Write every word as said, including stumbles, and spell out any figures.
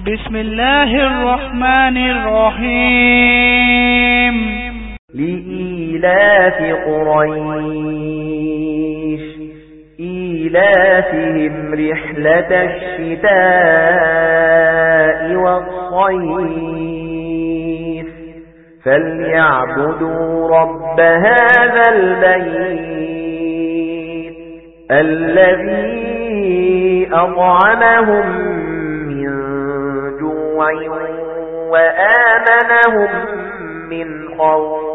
بسم الله الرحمن الرحيم لإيلاف قريش إيلافهم رحلة الشتاء والصيف فليعبدوا رب هذا البيت الذي أطعمهم من جوع وآمنهم من خوف